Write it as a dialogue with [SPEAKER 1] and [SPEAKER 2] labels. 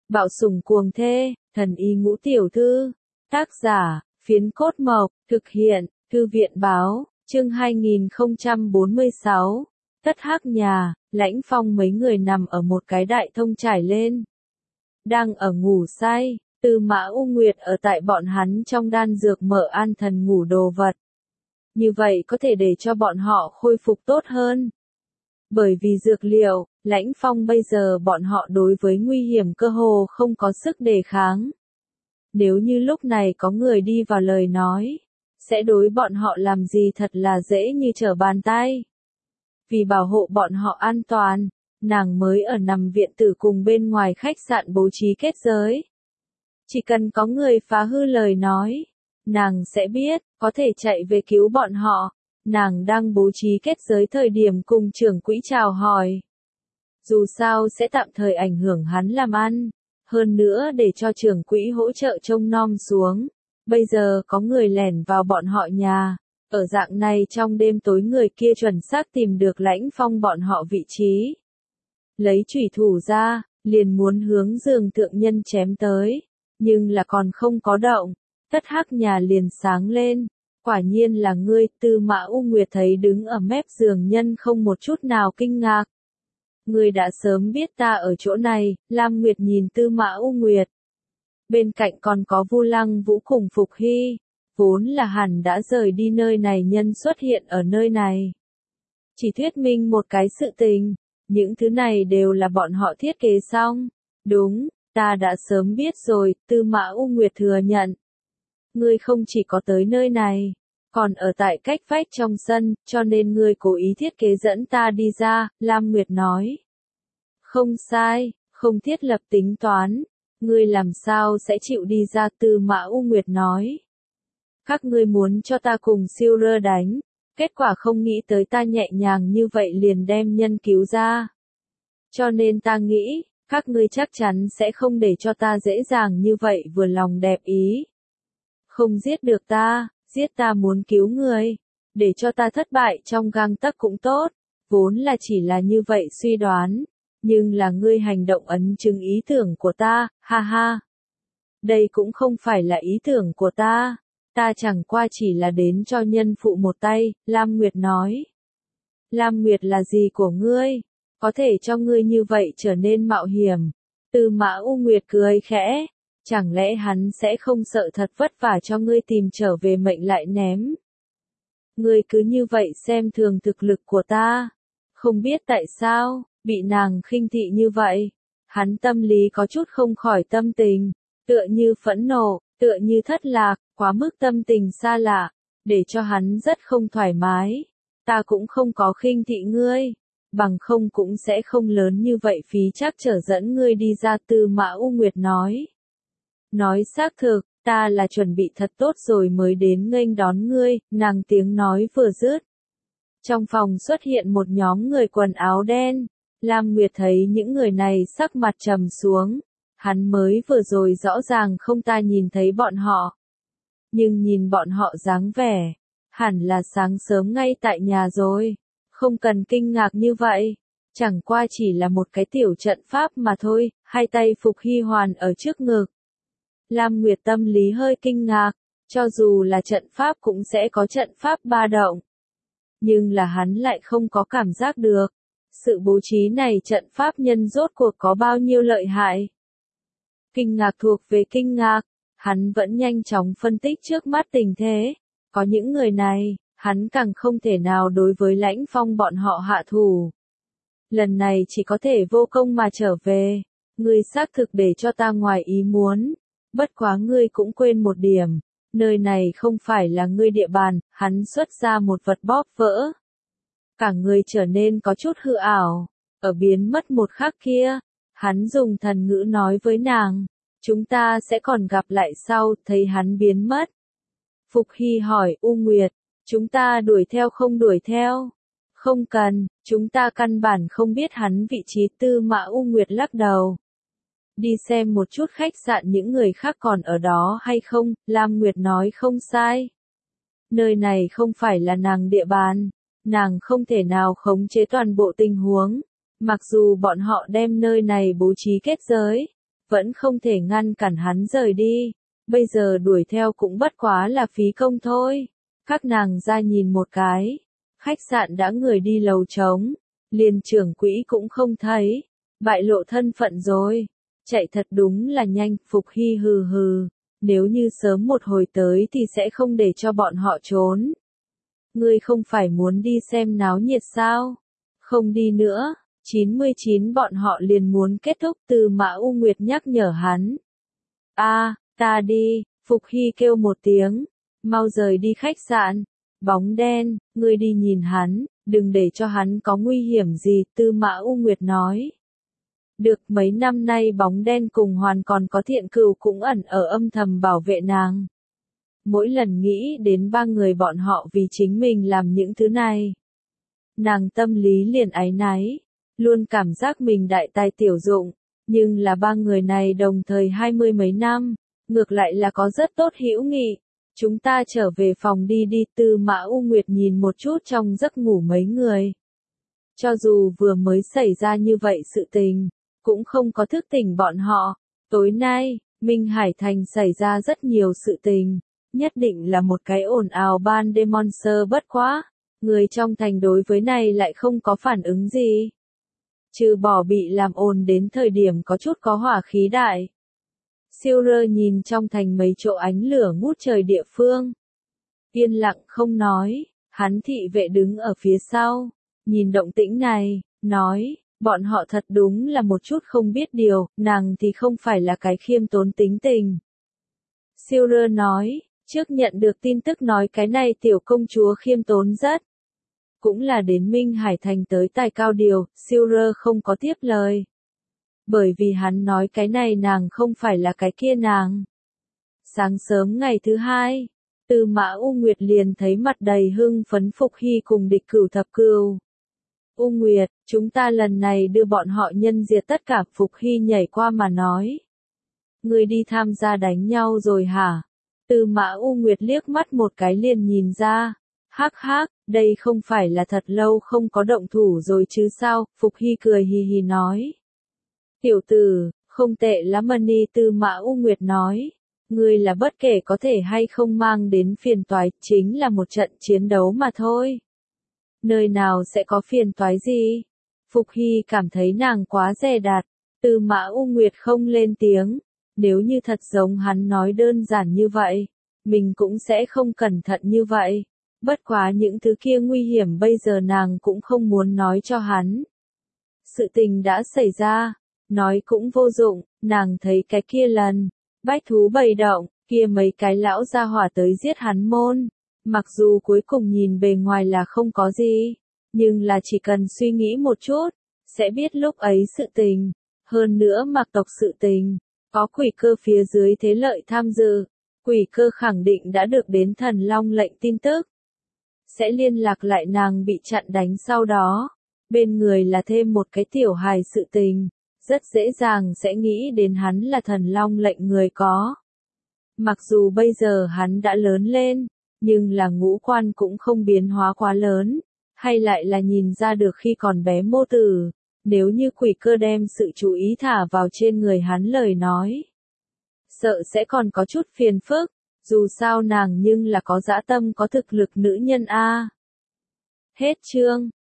[SPEAKER 1] Bạo sủng cuồng thê, thần y ngũ tiểu thư. Tác giả, Phiến Cốt Mộc, thực hiện, Thư viện Báo, chương 2046. Tất Hắc nhà, Lãnh Phong mấy người nằm ở một cái đại thông trải lên. Đang ở ngủ say, Tư Mã U Nguyệt ở tại bọn hắn trong đan dược mở an thần ngủ đồ vật. Như vậy có thể để cho bọn họ khôi phục tốt hơn. Bởi vì dược liệu, Lãnh Phong bây giờ bọn họ đối với nguy hiểm cơ hồ không có sức đề kháng. Nếu như lúc này có người đi vào lời nói, sẽ đối bọn họ làm gì thật là dễ như trở bàn tay. Vì bảo hộ bọn họ an toàn, nàng mới ở nằm viện tử cùng bên ngoài khách sạn bố trí kết giới. Chỉ cần có người phá hư lời nói, nàng sẽ biết, có thể chạy về cứu bọn họ. Nàng đang bố trí kết giới thời điểm cùng trưởng quỹ chào hỏi. Dù sao sẽ tạm thời ảnh hưởng hắn làm ăn. Hơn nữa để cho trưởng quỹ hỗ trợ trông nom xuống. Bây giờ có người lẻn vào bọn họ nhà. Ở dạng này trong đêm tối người kia chuẩn xác tìm được Lãnh Phong bọn họ vị trí. Lấy chủy thủ ra, liền muốn hướng giường thượng nhân chém tới. Nhưng là còn không có động. Tất Hắc nhà liền sáng lên. Quả nhiên là ngươi. Tư Mã U Nguyệt thấy đứng ở mép giường nhân không một chút nào kinh ngạc. Ngươi đã sớm biết ta ở chỗ này. Lam Nguyệt nhìn Tư Mã U Nguyệt. Bên cạnh còn có Vu Lăng Vũ cùng Phục Hy. Vốn là hẳn đã rời đi nơi này nhân xuất hiện ở nơi này. Chỉ thuyết minh một cái sự tình. Những thứ này đều là bọn họ thiết kế xong. Đúng, ta đã sớm biết rồi. Tư Mã U Nguyệt thừa nhận. Ngươi không chỉ có tới nơi này, còn ở tại cách vách trong sân, cho nên ngươi cố ý thiết kế dẫn ta đi ra, Lam Nguyệt nói. Không sai, không thiết lập tính toán, ngươi làm sao sẽ chịu đi ra. Tư Mã U Nguyệt nói. Các ngươi muốn cho ta cùng siêu rơ đánh, kết quả không nghĩ tới ta nhẹ nhàng như vậy liền đem nhân cứu ra. Cho nên ta nghĩ, các ngươi chắc chắn sẽ không để cho ta dễ dàng như vậy vừa lòng đẹp ý. Không giết được ta, giết ta muốn cứu người, để cho ta thất bại trong gang tấc cũng tốt, vốn là chỉ là như vậy suy đoán, nhưng là ngươi hành động ấn chứng ý tưởng của ta, ha ha. Đây cũng không phải là ý tưởng của ta chẳng qua chỉ là đến cho nhân phụ một tay, Lam Nguyệt nói. Lam Nguyệt là gì của ngươi, có thể cho ngươi như vậy trở nên mạo hiểm. Tư Mã U Nguyệt cười khẽ. Chẳng lẽ hắn sẽ không sợ thật vất vả cho ngươi tìm trở về mệnh lại ném? Ngươi cứ như vậy xem thường thực lực của ta. Không biết tại sao, bị nàng khinh thị như vậy. Hắn tâm lý có chút không khỏi tâm tình, tựa như phẫn nộ, tựa như thất lạc, quá mức tâm tình xa lạ, để cho hắn rất không thoải mái. Ta cũng không có khinh thị ngươi, bằng không cũng sẽ không lớn như vậy phí chắc trở dẫn ngươi đi ra. Tư Mã U Nguyệt nói. Nói xác thực, ta là chuẩn bị thật tốt rồi mới đến nghênh đón ngươi, nàng tiếng nói vừa dứt. Trong phòng xuất hiện một nhóm người quần áo đen. Lam Nguyệt thấy những người này sắc mặt trầm xuống. Hắn mới vừa rồi rõ ràng không ta nhìn thấy bọn họ. Nhưng nhìn bọn họ dáng vẻ, hẳn là sáng sớm ngay tại nhà rồi. Không cần kinh ngạc như vậy. Chẳng qua chỉ là một cái tiểu trận pháp mà thôi, hai tay Phục Hy hoàn ở trước ngực. Lam Nguyệt tâm lý hơi kinh ngạc, cho dù là trận pháp cũng sẽ có trận pháp ba động. Nhưng là hắn lại không có cảm giác được. Sự bố trí này trận pháp nhân rốt cuộc có bao nhiêu lợi hại. Kinh ngạc thuộc về kinh ngạc, hắn vẫn nhanh chóng phân tích trước mắt tình thế. Có những người này, hắn càng không thể nào đối với Lãnh Phong bọn họ hạ thủ. Lần này chỉ có thể vô công mà trở về. Ngươi xác thực để cho ta ngoài ý muốn. Bất quá ngươi cũng quên một điểm, nơi này không phải là ngươi địa bàn. Hắn xuất ra một vật bóp vỡ. Cả người trở nên có chút hư ảo, ở biến mất một khắc kia, hắn dùng thần ngữ nói với nàng, chúng ta sẽ còn gặp lại sau. Thấy hắn biến mất, Phục Hy hỏi U Nguyệt, chúng ta đuổi theo không đuổi theo? Không cần, chúng ta căn bản không biết hắn vị trí. Tư Mã U Nguyệt lắc đầu. Đi xem một chút khách sạn những người khác còn ở đó hay không. Lam Nguyệt nói không sai. Nơi này không phải là nàng địa bàn, nàng không thể nào khống chế toàn bộ tình huống. Mặc dù bọn họ đem nơi này bố trí kết giới, vẫn không thể ngăn cản hắn rời đi, bây giờ đuổi theo cũng bất quá là phí công thôi. Các nàng ra nhìn một cái, khách sạn đã người đi lầu trống, liền trưởng quỹ cũng không thấy, bại lộ thân phận rồi, chạy thật đúng là nhanh. Phục Hy hừ hừ, nếu như sớm một hồi tới thì sẽ không để cho bọn họ trốn. Ngươi không phải muốn đi xem náo nhiệt sao? Không đi nữa, 99 bọn họ liền muốn kết thúc. Tư Mã U Nguyệt nhắc nhở hắn. Ta đi, Phục Hy kêu một tiếng, mau rời đi khách sạn. Bóng đen, ngươi đi nhìn hắn, đừng để cho hắn có nguy hiểm gì, Tư Mã U Nguyệt nói. Được, mấy năm nay bóng đen cùng Hoàn còn có Thiện Cừu cũng ẩn ở âm thầm bảo vệ nàng. Mỗi lần nghĩ đến ba người bọn họ vì chính mình làm những thứ này, nàng tâm lý liền áy náy, luôn cảm giác mình đại tài tiểu dụng, nhưng là ba người này đồng thời 20 mấy năm, ngược lại là có rất tốt hữu nghị. Chúng ta trở về phòng đi đi. Tư Mã U Nguyệt nhìn một chút trong giấc ngủ mấy người. Cho dù vừa mới xảy ra như vậy sự tình, cũng không có thức tỉnh bọn họ. Tối nay, Minh Hải Thành xảy ra rất nhiều sự tình, nhất định là một cái ồn ào ban đêm monster. Bất quá, người trong thành đối với này lại không có phản ứng gì. Trừ bỏ bị làm ồn đến thời điểm có chút có hỏa khí đại. Siêu Rơ nhìn trong thành mấy chỗ ánh lửa ngút trời địa phương. Yên lặng không nói, hắn thị vệ đứng ở phía sau, nhìn động tĩnh này, nói, bọn họ thật đúng là một chút không biết điều, nàng thì không phải là cái khiêm tốn tính tình. Siêu Rơ nói, trước nhận được tin tức nói cái này tiểu công chúa khiêm tốn rất. Cũng là đến Minh Hải Thành tới tài cao điều, Siêu Rơ không có tiếp lời. Bởi vì hắn nói cái này nàng không phải là cái kia nàng. Sáng sớm ngày thứ hai, Tư Mã U Nguyệt liền thấy mặt đầy hưng phấn Phục Hy cùng Địch Cửu Thập Cừu. U Nguyệt, chúng ta lần này đưa bọn họ nhân diệt tất cả. Phục Hy nhảy qua mà nói. Ngươi đi tham gia đánh nhau rồi hả? Tư Mã U Nguyệt liếc mắt một cái liền nhìn ra. Hắc hắc, đây không phải là thật lâu không có động thủ rồi chứ sao? Phục Hy cười hì hì nói. Tiểu tử, không tệ lắm Mani. Tư Mã U Nguyệt nói. Ngươi là bất kể có thể hay không mang đến phiền toái, chính là một trận chiến đấu mà thôi. Nơi nào sẽ có phiền toái gì? Phục Hy cảm thấy nàng quá dè dặt. Tư Mã U Nguyệt không lên tiếng. Nếu như thật giống hắn nói đơn giản như vậy, mình cũng sẽ không cẩn thận như vậy. Bất quá những thứ kia nguy hiểm bây giờ nàng cũng không muốn nói cho hắn. Sự tình đã xảy ra, nói cũng vô dụng, nàng thấy cái kia lần, bách thú bầy động, kia mấy cái lão gia hỏa tới giết hắn môn. Mặc dù cuối cùng nhìn bề ngoài là không có gì, nhưng là chỉ cần suy nghĩ một chút, sẽ biết lúc ấy sự tình. Hơn nữa Mạc tộc sự tình, có quỷ cơ phía dưới thế lợi tham dự, quỷ cơ khẳng định đã được đến thần long lệnh tin tức. Sẽ liên lạc lại nàng bị chặn đánh sau đó. Bên người là thêm một cái tiểu hài sự tình, rất dễ dàng sẽ nghĩ đến hắn là thần long lệnh người có. Mặc dù bây giờ hắn đã lớn lên, nhưng là ngũ quan cũng không biến hóa quá lớn, hay lại là nhìn ra được khi còn bé mô tử, nếu như quỷ cơ đem sự chú ý thả vào trên người hắn lời nói. Sợ sẽ còn có chút phiền phức, dù sao nàng nhưng là có dã tâm có thực lực nữ nhân a. Hết chương.